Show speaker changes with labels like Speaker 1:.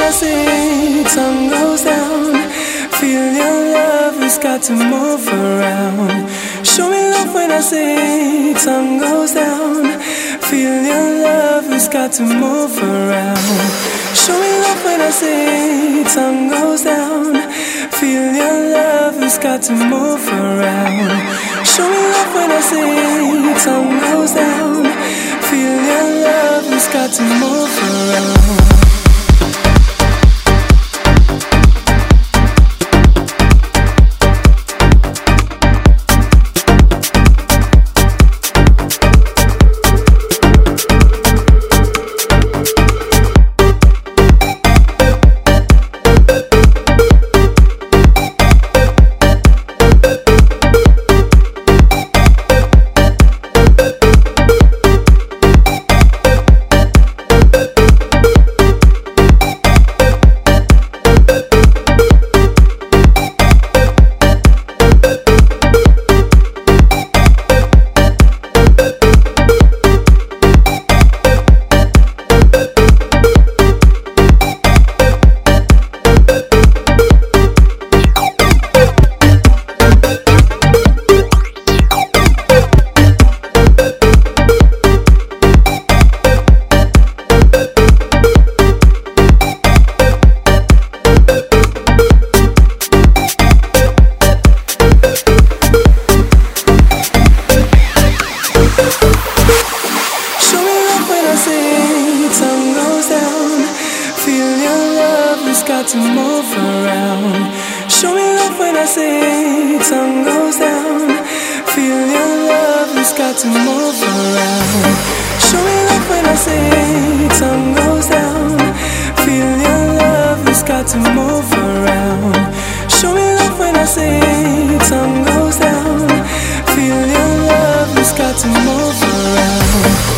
Speaker 1: I sing, sun goes down. Feel your love has got to move around. Show me love when I sing, sun goes down. Feel your love has got to move around. Show me love when I sing, sun goes down. Feel your love has got to move around. Show me love when I sing, sun goes down. Feel your love has got to move around. Got to move around. Show me love when I sing, sun goes down. Feel your love has got to move around. Show me love when I sing, sun goes down. Feel your love has got to move around. Show me love when I sing, sun goes down. Feel your love has got to move around.